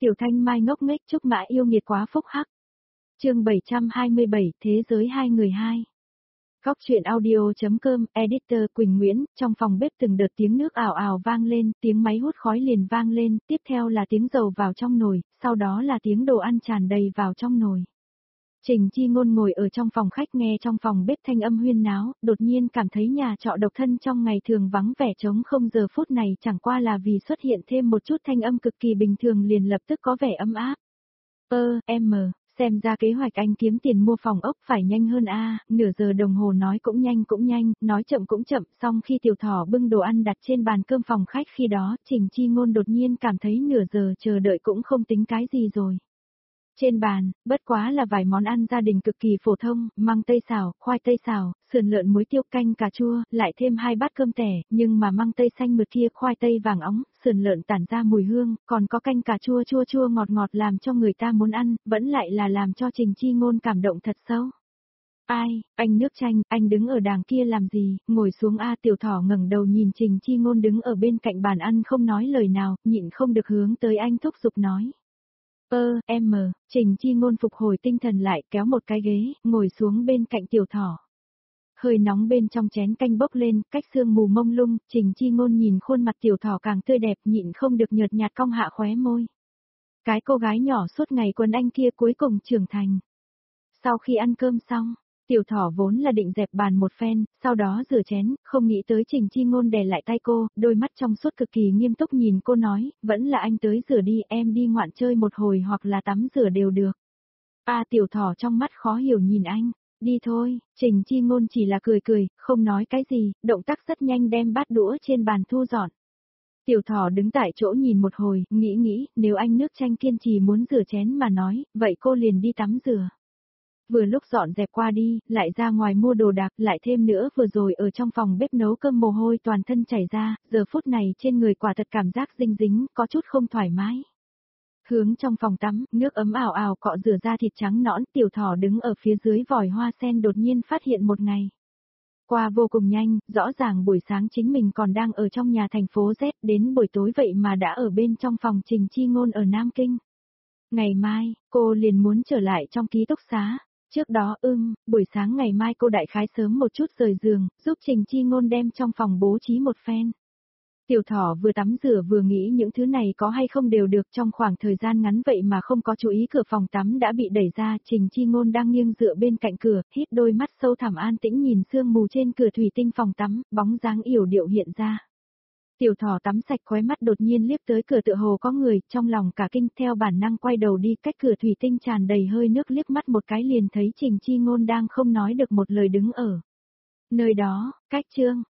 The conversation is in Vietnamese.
Tiểu Thanh Mai ngốc nghếch chúc mã yêu nghiệt quá phúc hắc. Chương 727, Thế giới hai người hai. Góc truyện audio.com, editor Quỳnh Nguyễn, trong phòng bếp từng đợt tiếng nước ào ào vang lên, tiếng máy hút khói liền vang lên, tiếp theo là tiếng dầu vào trong nồi, sau đó là tiếng đồ ăn tràn đầy vào trong nồi. Trình Chi Ngôn ngồi ở trong phòng khách nghe trong phòng bếp thanh âm huyên náo, đột nhiên cảm thấy nhà trọ độc thân trong ngày thường vắng vẻ trống không, giờ phút này chẳng qua là vì xuất hiện thêm một chút thanh âm cực kỳ bình thường liền lập tức có vẻ ấm áp. Xem ra kế hoạch anh kiếm tiền mua phòng ốc phải nhanh hơn a. Nửa giờ đồng hồ nói cũng nhanh, nói chậm cũng chậm, xong khi Tiểu Thỏ bưng đồ ăn đặt trên bàn cơm phòng khách khi đó, Trình Chi Ngôn đột nhiên cảm thấy nửa giờ chờ đợi cũng không tính cái gì rồi. Trên bàn, bất quá là vài món ăn gia đình cực kỳ phổ thông, măng tây xào, khoai tây xào, sườn lợn muối tiêu canh cà chua, lại thêm 2 bát cơm tẻ, nhưng mà măng tây xanh mượt kia, khoai tây vàng óng, sườn lợn tản ra mùi hương, còn có canh cà chua chua ngọt ngọt làm cho người ta muốn ăn, vẫn lại là làm cho Trình Chi Ngôn cảm động thật sâu. Ai, anh nước chanh, anh đứng ở đàng kia làm gì, ngồi xuống a. Tiểu Thỏ ngẩng đầu nhìn Trình Chi Ngôn đứng ở bên cạnh bàn ăn không nói lời nào, nhịn không được hướng tới anh thúc giục nói. Trình Chi Ngôn phục hồi tinh thần lại kéo một cái ghế, ngồi xuống bên cạnh Tiểu Thỏ. Hơi nóng bên trong chén canh bốc lên, cách sương mù mông lung, Trình Chi Ngôn nhìn khuôn mặt Tiểu Thỏ càng tươi đẹp nhịn không được nhợt nhạt cong hạ khóe môi. Cái cô gái nhỏ suốt ngày quấn anh kia cuối cùng trưởng thành. Sau khi ăn cơm xong, Tiểu Thỏ vốn là định dẹp bàn một phen, sau đó rửa chén, không nghĩ tới Trình Chi Ngôn đè lại tay cô, đôi mắt trong suốt cực kỳ nghiêm túc nhìn cô nói, vẫn là anh tới rửa đi, em đi ngoạn chơi một hồi hoặc là tắm rửa đều được. Tiểu Thỏ trong mắt khó hiểu nhìn anh, đi thôi. Trình Chi Ngôn chỉ là cười, không nói cái gì, động tác rất nhanh đem bát đũa trên bàn thu dọn. Tiểu Thỏ đứng tại chỗ nhìn một hồi, nghĩ, nếu anh nước chanh kiên trì muốn rửa chén mà nói, vậy cô liền đi tắm rửa. Vừa lúc dọn dẹp qua đi, lại ra ngoài mua đồ đạc, lại thêm nữa vừa rồi ở trong phòng bếp nấu cơm mồ hôi toàn thân chảy ra, giờ phút này trên người quả thật cảm giác dinh dính, có chút không thoải mái. Hướng trong phòng tắm, nước ấm ảo ảo cọ rửa da thịt trắng nõn, Tiểu Thỏ đứng ở phía dưới vòi hoa sen đột nhiên phát hiện một ngày qua vô cùng nhanh, rõ ràng buổi sáng chính mình còn đang ở trong nhà thành phố Z, đến buổi tối vậy mà đã ở bên trong phòng Trình Chi Ngôn ở Nam Kinh. Ngày mai, cô liền muốn trở lại trong ký túc xá. Trước đó buổi sáng ngày mai cô đại khái sớm một chút rời giường, giúp Trình Chi Ngôn đem trong phòng bố trí một phen. Tiểu Thỏ vừa tắm rửa vừa nghĩ những thứ này có hay không đều được, trong khoảng thời gian ngắn vậy mà không có chú ý cửa phòng tắm đã bị đẩy ra, Trình Chi Ngôn đang nghiêng dựa bên cạnh cửa, hít đôi mắt sâu thẳm an tĩnh nhìn sương mù trên cửa thủy tinh phòng tắm, bóng dáng yểu điệu hiện ra. Tiểu Thỏ tắm sạch khóe mắt đột nhiên liếc tới cửa tựa hồ có người, trong lòng cả kinh theo bản năng quay đầu đi, cách cửa thủy tinh tràn đầy hơi nước liếc mắt một cái liền thấy Trình Chi Ngôn đang không nói được một lời đứng ở nơi đó, cách